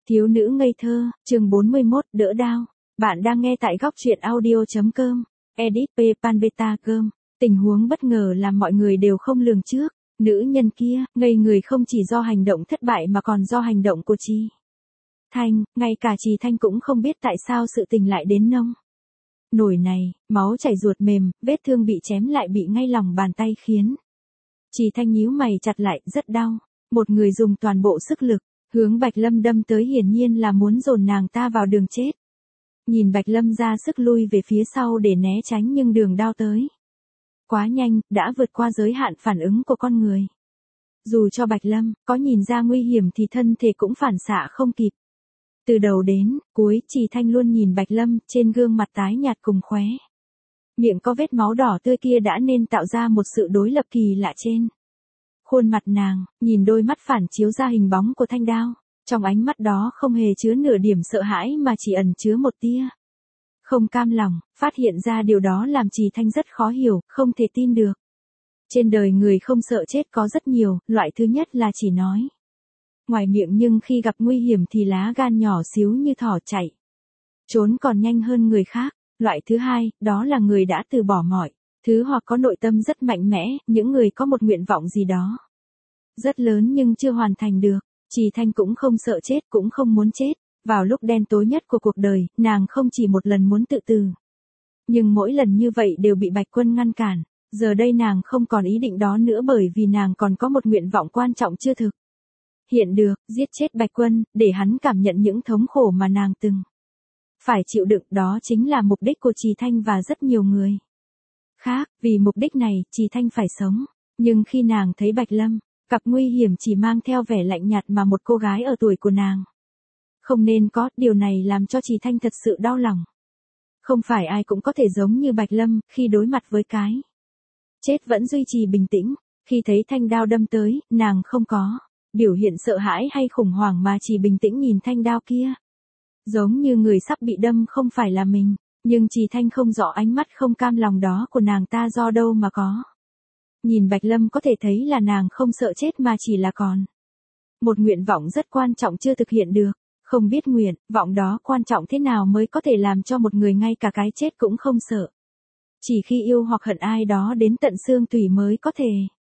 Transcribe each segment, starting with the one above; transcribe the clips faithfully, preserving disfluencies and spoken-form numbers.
Thiếu nữ ngây thơ, chương bốn mươi mốt, đỡ đau. Bạn đang nghe tại góc truyện audio.com. Edit P. Panbeta Cơm. Tình huống bất ngờ làm mọi người đều không lường trước. Nữ nhân kia, ngây người không chỉ do hành động thất bại mà còn do hành động của Trì Thanh, ngay cả Trì Thanh cũng không biết tại sao sự tình lại đến nông nổi này, máu chảy ruột mềm, vết thương bị chém lại bị ngay lòng bàn tay khiến Trì Thanh nhíu mày chặt lại, rất đau. Một người dùng toàn bộ sức lực, hướng Bạch Lâm đâm tới hiển nhiên là muốn dồn nàng ta vào đường chết. Nhìn Bạch Lâm ra sức lui về phía sau để né tránh nhưng đường đao tới quá nhanh, đã vượt qua giới hạn phản ứng của con người. Dù cho Bạch Lâm có nhìn ra nguy hiểm thì thân thể cũng phản xạ không kịp. Từ đầu đến cuối, Trì Thanh luôn nhìn Bạch Lâm, trên gương mặt tái nhạt cùng khóe miệng có vết máu đỏ tươi kia đã nên tạo ra một sự đối lập kỳ lạ trên khuôn mặt nàng. Nhìn đôi mắt phản chiếu ra hình bóng của thanh đao, trong ánh mắt đó không hề chứa nửa điểm sợ hãi mà chỉ ẩn chứa một tia không cam lòng. Phát hiện ra điều đó làm Trì Thanh rất khó hiểu, không thể tin được. Trên đời người không sợ chết có rất nhiều, loại thứ nhất là chỉ nói ngoài miệng nhưng khi gặp nguy hiểm thì lá gan nhỏ xíu như thỏ chạy trốn còn nhanh hơn người khác. Loại thứ hai, đó là người đã từ bỏ mọi thứ hoặc có nội tâm rất mạnh mẽ, những người có một nguyện vọng gì đó rất lớn nhưng chưa hoàn thành được. Trì Thanh cũng không sợ chết, cũng không muốn chết. Vào lúc đen tối nhất của cuộc đời, nàng không chỉ một lần muốn tự tử. Nhưng mỗi lần như vậy đều bị Bạch Quân ngăn cản. Giờ đây nàng không còn ý định đó nữa bởi vì nàng còn có một nguyện vọng quan trọng chưa thực hiện được, giết chết Bạch Quân, để hắn cảm nhận những thống khổ mà nàng từng phải chịu đựng. Đó chính là mục đích của Trì Thanh và rất nhiều người khác. Vì mục đích này, Trì Thanh phải sống. Nhưng khi nàng thấy Bạch Lâm gặp nguy hiểm chỉ mang theo vẻ lạnh nhạt mà một cô gái ở tuổi của nàng không nên có, điều này làm cho Trì Thanh thật sự đau lòng. Không phải ai cũng có thể giống như Bạch Lâm, khi đối mặt với cái chết vẫn duy trì bình tĩnh. Khi thấy thanh đao đâm tới, nàng không có biểu hiện sợ hãi hay khủng hoảng mà chỉ bình tĩnh nhìn thanh đao kia. Giống như người sắp bị đâm không phải là mình, nhưng Trì Thanh không rõ ánh mắt không cam lòng đó của nàng ta do đâu mà có. Nhìn Bạch Lâm có thể thấy là nàng không sợ chết mà chỉ là còn một nguyện vọng rất quan trọng chưa thực hiện được. Không biết nguyện vọng đó quan trọng thế nào mới có thể làm cho một người ngay cả cái chết cũng không sợ. Chỉ khi yêu hoặc hận ai đó đến tận xương tủy mới có thể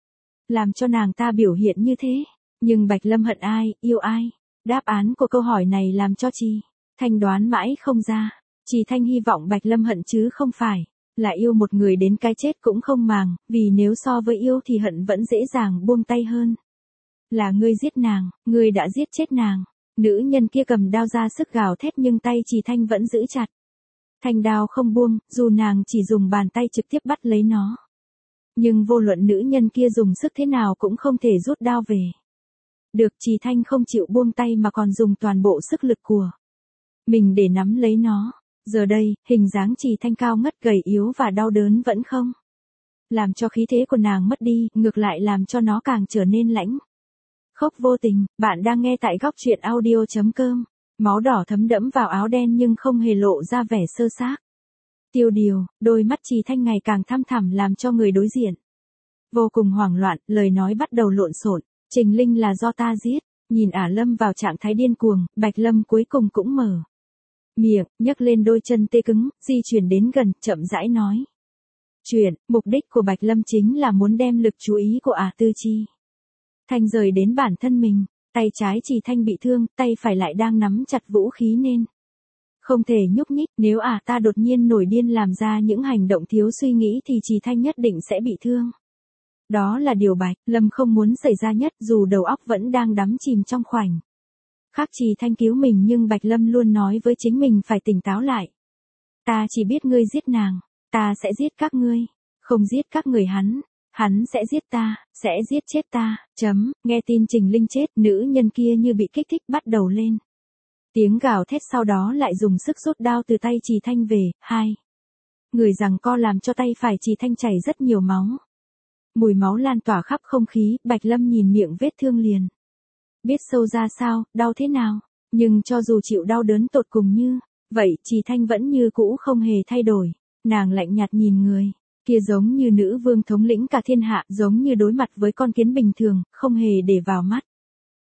làm cho nàng ta biểu hiện như thế. Nhưng Bạch Lâm hận ai, yêu ai? Đáp án của câu hỏi này làm cho Trì Thanh đoán mãi không ra. Trì Thanh hy vọng Bạch Lâm hận chứ không phải là yêu một người đến cái chết cũng không màng, vì nếu so với yêu thì hận vẫn dễ dàng buông tay hơn. Là ngươi giết nàng, ngươi đã giết chết nàng. Nữ nhân kia cầm đao ra sức gào thét nhưng tay Trì Thanh vẫn giữ chặt thanh đao không buông, dù nàng chỉ dùng bàn tay trực tiếp bắt lấy nó. Nhưng vô luận nữ nhân kia dùng sức thế nào cũng không thể rút đao về được. Trì Thanh không chịu buông tay mà còn dùng toàn bộ sức lực của mình để nắm lấy nó. Giờ đây, hình dáng Trì Thanh cao ngất gầy yếu và đau đớn vẫn không làm cho khí thế của nàng mất đi, ngược lại làm cho nó càng trở nên lãnh khốc vô tình. Bạn đang nghe tại góc truyện audio.com. Máu đỏ thấm đẫm vào áo đen nhưng không hề lộ ra vẻ sơ xác. Tiêu điều, đôi mắt Trì Thanh ngày càng thăm thẳm làm cho người đối diện vô cùng hoảng loạn, lời nói bắt đầu lộn xộn. Trình Linh là do ta giết. Nhìn Ả Lâm vào trạng thái điên cuồng, Bạch Lâm cuối cùng cũng mở miệng, nhấc lên đôi chân tê cứng, di chuyển đến gần, chậm rãi nói chuyện. Mục đích của Bạch Lâm chính là muốn đem lực chú ý của Ả Tư Trì Thanh rời đến bản thân mình. Tay trái Trì Thanh bị thương, tay phải lại đang nắm chặt vũ khí nên không thể nhúc nhích. Nếu Ả ta đột nhiên nổi điên làm ra những hành động thiếu suy nghĩ thì Trì Thanh nhất định sẽ bị thương. Đó là điều Bạch Lâm không muốn xảy ra nhất, dù đầu óc vẫn đang đắm chìm trong khoảnh khắc Trì Thanh cứu mình nhưng Bạch Lâm luôn nói với chính mình phải tỉnh táo lại. Ta chỉ biết ngươi giết nàng, ta sẽ giết các ngươi, không giết các người hắn. Hắn sẽ giết ta, sẽ giết chết ta, chấm. Nghe tin Trình Linh chết, nữ nhân kia như bị kích thích bắt đầu lên tiếng gào thét, sau đó lại dùng sức rút đao từ tay Trì Thanh về. Hai người giằng co làm cho tay phải Trì Thanh chảy rất nhiều máu. Mùi máu lan tỏa khắp không khí. Bạch Lâm nhìn miệng vết thương liền biết sâu ra sao, đau thế nào. Nhưng cho dù chịu đau đớn tột cùng như vậy, Trì Thanh vẫn như cũ không hề thay đổi. Nàng lạnh nhạt nhìn người kia giống như nữ vương thống lĩnh cả thiên hạ, giống như đối mặt với con kiến bình thường, không hề để vào mắt.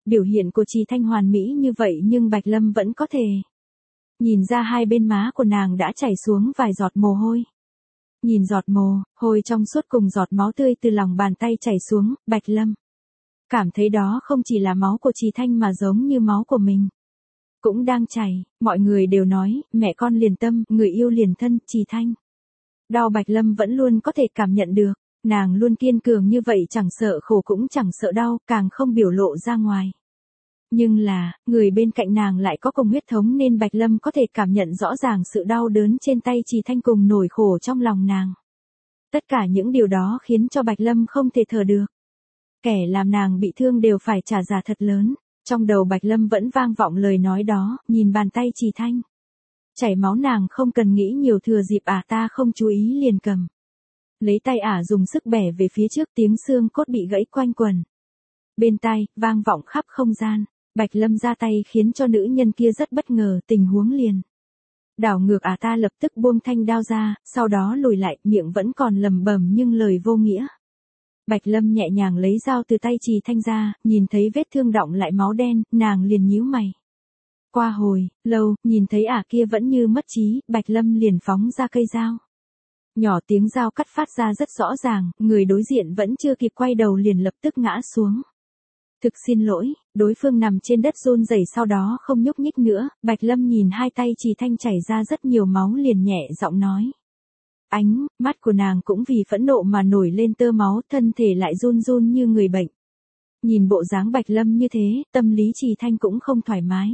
Biểu hiện của Trì Thanh hoàn mỹ như vậy nhưng Bạch Lâm vẫn có thể nhìn ra hai bên má của nàng đã chảy xuống vài giọt mồ hôi. Nhìn giọt mồ hôi trong suốt cùng giọt máu tươi từ lòng bàn tay chảy xuống, Bạch Lâm cảm thấy đó không chỉ là máu của Trì Thanh mà giống như máu của mình cũng đang chảy. Mọi người đều nói, mẹ con liền tâm, người yêu liền thân, Trì Thanh đau Bạch Lâm vẫn luôn có thể cảm nhận được. Nàng luôn kiên cường như vậy, chẳng sợ khổ cũng chẳng sợ đau, càng không biểu lộ ra ngoài. Nhưng là, người bên cạnh nàng lại có cùng huyết thống nên Bạch Lâm có thể cảm nhận rõ ràng sự đau đớn trên tay Trì Thanh cùng nỗi khổ trong lòng nàng. Tất cả những điều đó khiến cho Bạch Lâm không thể thở được. Kẻ làm nàng bị thương đều phải trả giá thật lớn. Trong đầu Bạch Lâm vẫn vang vọng lời nói đó, nhìn bàn tay Trì Thanh chảy máu, nàng không cần nghĩ nhiều, thừa dịp à ta không chú ý liền cầm lấy tay ả dùng sức bẻ về phía trước, tiếng xương cốt bị gãy quanh quần bên tai, vang vọng khắp không gian. Bạch Lâm ra tay khiến cho nữ nhân kia rất bất ngờ, tình huống liền đảo ngược. À ta lập tức buông thanh đao ra, sau đó lùi lại, miệng vẫn còn lầm bầm nhưng lời vô nghĩa. Bạch Lâm nhẹ nhàng lấy dao từ tay Trì Thanh ra, nhìn thấy vết thương đọng lại máu đen, nàng liền nhíu mày. Qua hồi lâu, nhìn thấy ả kia vẫn như mất trí, Bạch Lâm liền phóng ra cây dao. Nhỏ tiếng dao cắt phát ra rất rõ ràng, người đối diện vẫn chưa kịp quay đầu liền lập tức ngã xuống. Thực xin lỗi, đối phương nằm trên đất run rẩy sau đó không nhúc nhích nữa. Bạch Lâm nhìn hai tay Trì Thanh chảy ra rất nhiều máu liền nhẹ giọng nói. Ánh mắt của nàng cũng vì phẫn nộ mà nổi lên tơ máu, thân thể lại run run như người bệnh. Nhìn bộ dáng Bạch Lâm như thế, tâm lý Trì Thanh cũng không thoải mái.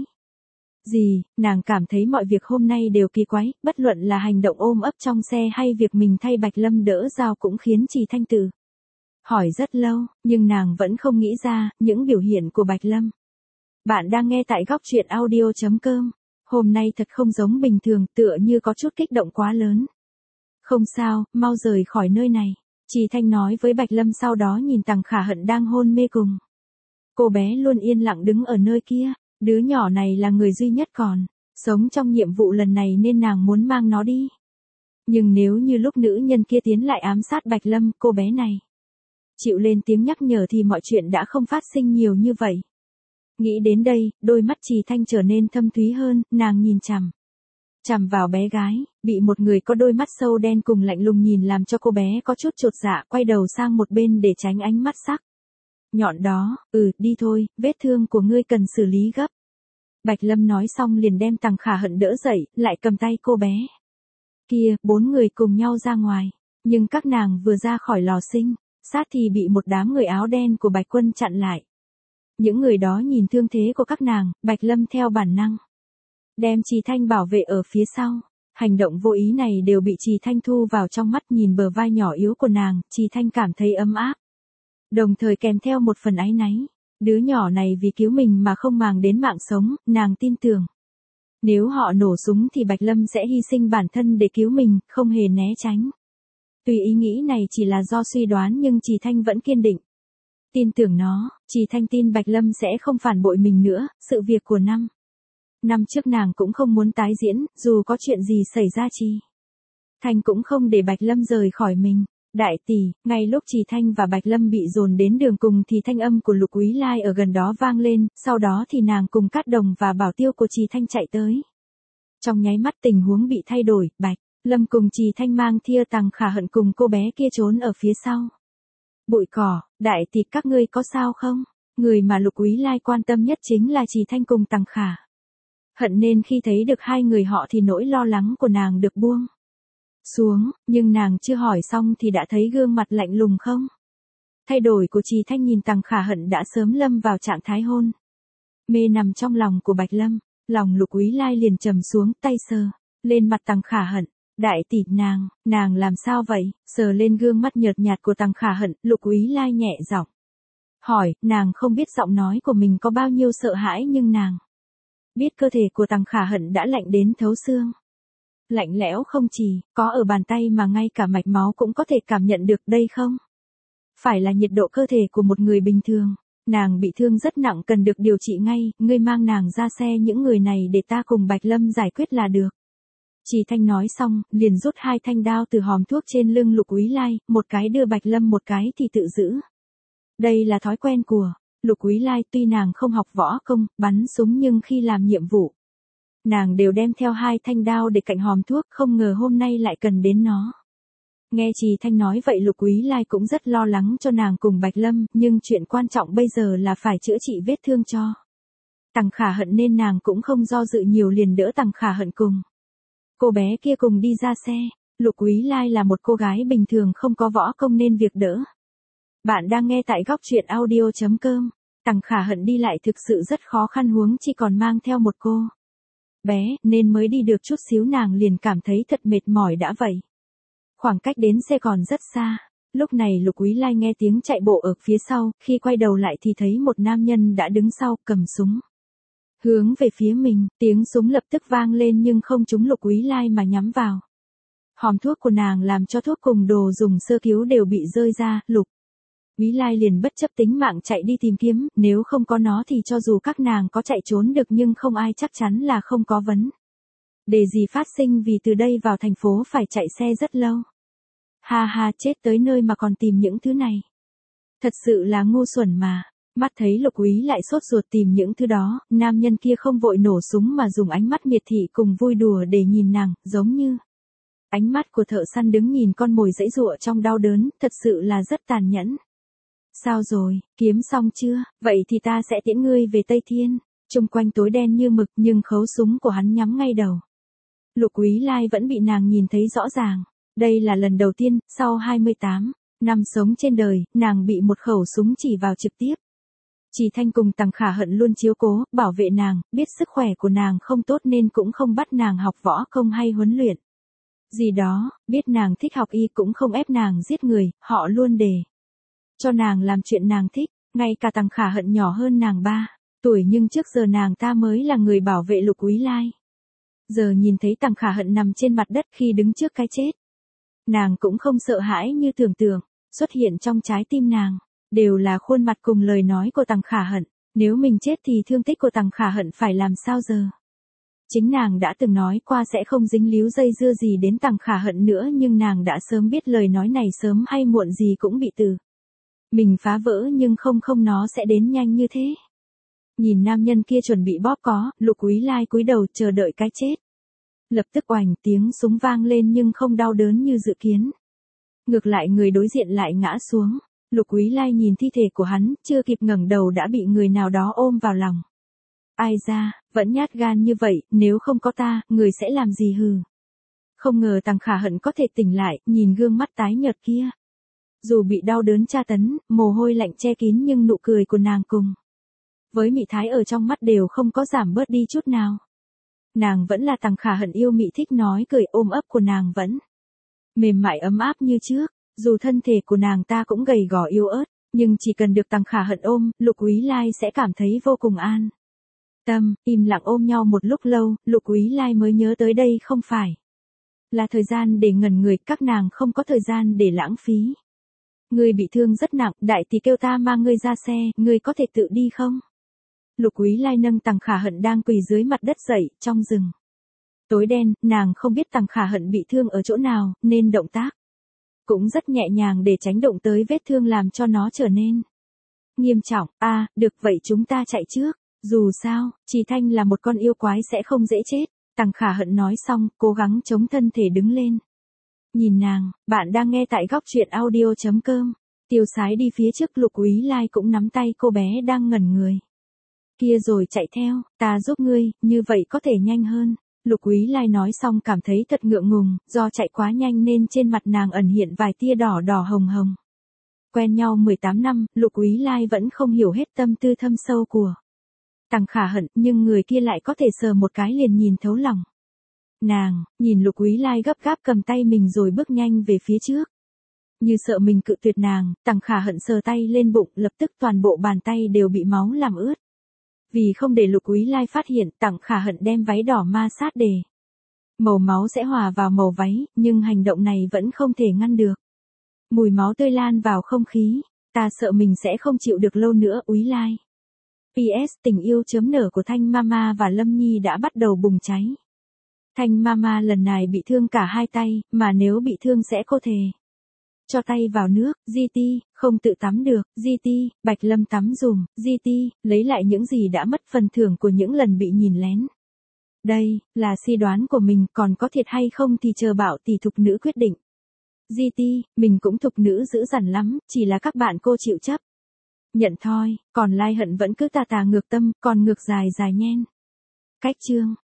Gì, nàng cảm thấy mọi việc hôm nay đều kỳ quái, bất luận là hành động ôm ấp trong xe hay việc mình thay Bạch Lâm đỡ dao cũng khiến Trì Thanh tự hỏi rất lâu, nhưng nàng vẫn không nghĩ ra những biểu hiện của Bạch Lâm. Bạn đang nghe tại góc truyện audio chấm com. Hôm nay thật không giống bình thường, tựa như có chút kích động quá lớn. Không sao, mau rời khỏi nơi này, Trì Thanh nói với Bạch Lâm, sau đó nhìn Tằng Khả Hận đang hôn mê cùng cô bé luôn yên lặng đứng ở nơi kia. Đứa nhỏ này là người duy nhất còn sống trong nhiệm vụ lần này nên nàng muốn mang nó đi. Nhưng nếu như lúc nữ nhân kia tiến lại ám sát Bạch Lâm, cô bé này chịu lên tiếng nhắc nhở thì mọi chuyện đã không phát sinh nhiều như vậy. Nghĩ đến đây, đôi mắt Trì Thanh trở nên thâm thúy hơn, nàng nhìn chằm chằm vào bé gái, bị một người có đôi mắt sâu đen cùng lạnh lùng nhìn làm cho cô bé có chút chột dạ, quay đầu sang một bên để tránh ánh mắt sắc nhọn đó. Ừ, đi thôi, vết thương của ngươi cần xử lý gấp. Bạch Lâm nói xong liền đem Tằng Khả Hận đỡ dậy, lại cầm tay cô bé kia, bốn người cùng nhau ra ngoài. Nhưng các nàng vừa ra khỏi lò sinh sát thì bị một đám người áo đen của Bạch Quân chặn lại. Những người đó nhìn thương thế của các nàng, Bạch Lâm theo bản năng đem Trì Thanh bảo vệ ở phía sau. Hành động vô ý này đều bị Trì Thanh thu vào trong mắt, nhìn bờ vai nhỏ yếu của nàng, Trì Thanh cảm thấy ấm áp. Đồng thời kèm theo một phần áy náy. Đứa nhỏ này vì cứu mình mà không màng đến mạng sống, nàng tin tưởng. Nếu họ nổ súng thì Bạch Lâm sẽ hy sinh bản thân để cứu mình, không hề né tránh. Tuy ý nghĩ này chỉ là do suy đoán nhưng Trì Thanh vẫn kiên định tin tưởng nó. Trì Thanh tin Bạch Lâm sẽ không phản bội mình nữa. Sự việc của năm năm trước nàng cũng không muốn tái diễn, dù có chuyện gì xảy ra Trì Thanh cũng không để Bạch Lâm rời khỏi mình. Đại tỷ, ngay lúc Trì Thanh và Bạch Lâm bị dồn đến đường cùng thì thanh âm của Lục Úy Lai ở gần đó vang lên, sau đó thì nàng cùng Cát Đồng và Bảo Tiêu của Trì Thanh chạy tới. Trong nháy mắt tình huống bị thay đổi, Bạch Lâm cùng Trì Thanh mang Thia Tằng Khả Hận cùng cô bé kia trốn ở phía sau bụi cỏ. Đại tỷ, các ngươi có sao không? Người mà Lục Úy Lai quan tâm nhất chính là Trì Thanh cùng Tằng Khả Hận, nên khi thấy được hai người họ thì nỗi lo lắng của nàng được buông xuống, nhưng nàng chưa hỏi xong thì đã thấy gương mặt lạnh lùng không thay đổi của Trì Thanh nhìn Tằng Khả Hận đã sớm lâm vào trạng thái hôn mê nằm trong lòng của Bạch Lâm. Lòng Lục Úy Lai liền trầm xuống, tay sờ lên mặt Tằng Khả Hận. Đại tỷ, nàng, nàng làm sao vậy? Sờ lên gương mắt nhợt nhạt của Tằng Khả Hận, Lục Úy Lai nhẹ giọng hỏi. Nàng không biết giọng nói của mình có bao nhiêu sợ hãi nhưng nàng biết cơ thể của Tằng Khả Hận đã lạnh đến thấu xương. Lạnh lẽo không chỉ có ở bàn tay mà ngay cả mạch máu cũng có thể cảm nhận được, đây không phải là nhiệt độ cơ thể của một người bình thường. Nàng bị thương rất nặng, cần được điều trị ngay, ngươi mang nàng ra xe những người này để ta cùng Bạch Lâm giải quyết là được. Trì Thanh nói xong, liền rút hai thanh đao từ hòm thuốc trên lưng Lục Úy Lai, một cái đưa Bạch Lâm, một cái thì tự giữ. Đây là thói quen của Lục Úy Lai tuy nàng không học võ công, bắn súng nhưng khi làm nhiệm vụ, nàng đều đem theo hai thanh đao để cạnh hòm thuốc, không ngờ hôm nay lại cần đến nó. Nghe Trì Thanh nói vậy Lục Úy Lai cũng rất lo lắng cho nàng cùng Bạch Lâm, nhưng chuyện quan trọng bây giờ là phải chữa trị vết thương cho Tằng Khả Hận nên nàng cũng không do dự nhiều liền đỡ Tằng Khả Hận cùng cô bé kia cùng đi ra xe. Lục Úy Lai là một cô gái bình thường không có võ công nên việc đỡ. Bạn đang nghe tại góc truyện audio chấm com. Tằng Khả Hận đi lại thực sự rất khó khăn, huống chi còn mang theo một cô bé, nên mới đi được chút xíu nàng liền cảm thấy thật mệt mỏi đã vậy. Khoảng cách đến xe còn rất xa. Lúc này Lục Úy Lai nghe tiếng chạy bộ ở phía sau, khi quay đầu lại thì thấy một nam nhân đã đứng sau, cầm súng hướng về phía mình. Tiếng súng lập tức vang lên nhưng không trúng Lục Úy Lai mà nhắm vào hòm thuốc của nàng, làm cho thuốc cùng đồ dùng sơ cứu đều bị rơi ra. Lục Úy Lai liền bất chấp tính mạng chạy đi tìm kiếm, nếu không có nó thì cho dù các nàng có chạy trốn được nhưng không ai chắc chắn là không có vấn đề gì phát sinh, vì từ đây vào thành phố phải chạy xe rất lâu. Ha ha, chết tới nơi mà còn tìm những thứ này. Thật sự là ngu xuẩn mà. Mắt thấy Lục Úy lại sốt ruột tìm những thứ đó, nam nhân kia không vội nổ súng mà dùng ánh mắt miệt thị cùng vui đùa để nhìn nàng, giống như ánh mắt của thợ săn đứng nhìn con mồi giãy giụa trong đau đớn, thật sự là rất tàn nhẫn. Sao rồi, kiếm xong chưa? Vậy thì ta sẽ tiễn ngươi về Tây Thiên. Chung quanh tối đen như mực nhưng khẩu súng của hắn nhắm ngay đầu Lục Úy Lai vẫn bị nàng nhìn thấy rõ ràng. Đây là lần đầu tiên, sau hai mươi tám năm sống trên đời, nàng bị một khẩu súng chỉ vào trực tiếp. Trì Thanh cùng Tằng Khả Hận luôn chiếu cố, bảo vệ nàng, biết sức khỏe của nàng không tốt nên cũng không bắt nàng học võ công hay huấn luyện gì đó, biết nàng thích học y cũng không ép nàng giết người, họ luôn để cho nàng làm chuyện nàng thích. Ngay cả Tằng Khả Hận nhỏ hơn nàng ba tuổi nhưng trước giờ nàng ta mới là người bảo vệ Lục Úy Lai. Giờ nhìn thấy Tằng Khả Hận nằm trên mặt đất khi đứng trước cái chết, nàng cũng không sợ hãi như tưởng tượng. Xuất hiện trong trái tim nàng đều là khuôn mặt cùng lời nói của Tằng Khả Hận. Nếu mình chết thì thương tích của Tằng Khả Hận phải làm sao giờ? Chính nàng đã từng nói qua sẽ không dính líu dây dưa gì đến Tằng Khả Hận nữa, nhưng nàng đã sớm biết lời nói này sớm hay muộn gì cũng bị từ mình phá vỡ, nhưng không không nó sẽ đến nhanh như thế. Nhìn nam nhân kia chuẩn bị bóp có, Lục Úy Lai cúi đầu chờ đợi cái chết. Lập tức oành tiếng súng vang lên nhưng không đau đớn như dự kiến. Ngược lại người đối diện lại ngã xuống. Lục Úy Lai nhìn thi thể của hắn, chưa kịp ngẩng đầu đã bị người nào đó ôm vào lòng. Ai ra, vẫn nhát gan như vậy, nếu không có ta, người sẽ làm gì hừ. Không ngờ Tằng Khả Hận có thể tỉnh lại, nhìn gương mắt tái nhợt kia. Dù bị đau đớn tra tấn, mồ hôi lạnh che kín nhưng nụ cười của nàng cùng với mị thái ở trong mắt đều không có giảm bớt đi chút nào. Nàng vẫn là Tằng Khả Hận yêu mị thích nói cười, ôm ấp của nàng vẫn mềm mại ấm áp như trước. Dù thân thể của nàng ta cũng gầy gò yếu ớt, nhưng chỉ cần được Tằng Khả Hận ôm, Lục Úy Lai sẽ cảm thấy vô cùng an tâm. Im lặng ôm nhau một lúc lâu, Lục Úy Lai mới nhớ tới đây không phải là thời gian để ngẩn người, các nàng không có thời gian để lãng phí. Ngươi bị thương rất nặng, đại tỷ kêu ta mang ngươi ra xe, ngươi có thể tự đi không? Lục Úy Lai nâng Tằng Khả Hận đang quỳ dưới mặt đất dậy, trong rừng tối đen, nàng không biết Tằng Khả Hận bị thương ở chỗ nào, nên động tác cũng rất nhẹ nhàng để tránh động tới vết thương làm cho nó trở nên nghiêm trọng. A, à, được vậy chúng ta chạy trước. Dù sao, Trì Thanh là một con yêu quái sẽ không dễ chết. Tằng Khả Hận nói xong, cố gắng chống thân thể đứng lên. Nhìn nàng, bạn đang nghe tại góc truyện audio chấm com. Tiêu Sái đi phía trước, Lục Úy Lai cũng nắm tay cô bé đang ngẩn người kia rồi chạy theo. Ta giúp ngươi, như vậy có thể nhanh hơn. Lục Úy Lai nói xong cảm thấy thật ngượng ngùng, do chạy quá nhanh nên trên mặt nàng ẩn hiện vài tia đỏ đỏ hồng hồng. Quen nhau mười tám năm, Lục Úy Lai vẫn không hiểu hết tâm tư thâm sâu của Tằng Khả Hận, nhưng người kia lại có thể sờ một cái liền nhìn thấu lòng nàng. Nhìn Lục Úy Lai gấp gáp cầm tay mình rồi bước nhanh về phía trước. Như sợ mình cự tuyệt nàng, Tằng Khả Hận sờ tay lên bụng, lập tức toàn bộ bàn tay đều bị máu làm ướt. Vì không để Lục Úy Lai phát hiện, Tằng Khả Hận đem váy đỏ ma sát để màu máu sẽ hòa vào màu váy, nhưng hành động này vẫn không thể ngăn được mùi máu tươi lan vào không khí. Ta sợ mình sẽ không chịu được lâu nữa, Úy Lai. pê ét tình yêu chấm nở của Thanh Mama và Lâm Nhi đã bắt đầu bùng cháy. Thanh Mama lần này bị thương cả hai tay, mà nếu bị thương sẽ cô thể cho tay vào nước, giê tê, không tự tắm được, giê tê, Bạch Lâm tắm dùm, giê tê, lấy lại những gì đã mất phần thưởng của những lần bị nhìn lén. Đây, là suy đoán của mình, còn có thiệt hay không thì chờ bảo tỷ thục nữ quyết định. giê tê, mình cũng thục nữ dữ dằn lắm, chỉ là các bạn cô chịu chấp. Nhận thôi, còn Lai Hận vẫn cứ tà tà ngược tâm, còn ngược dài dài nhen. Cách chương.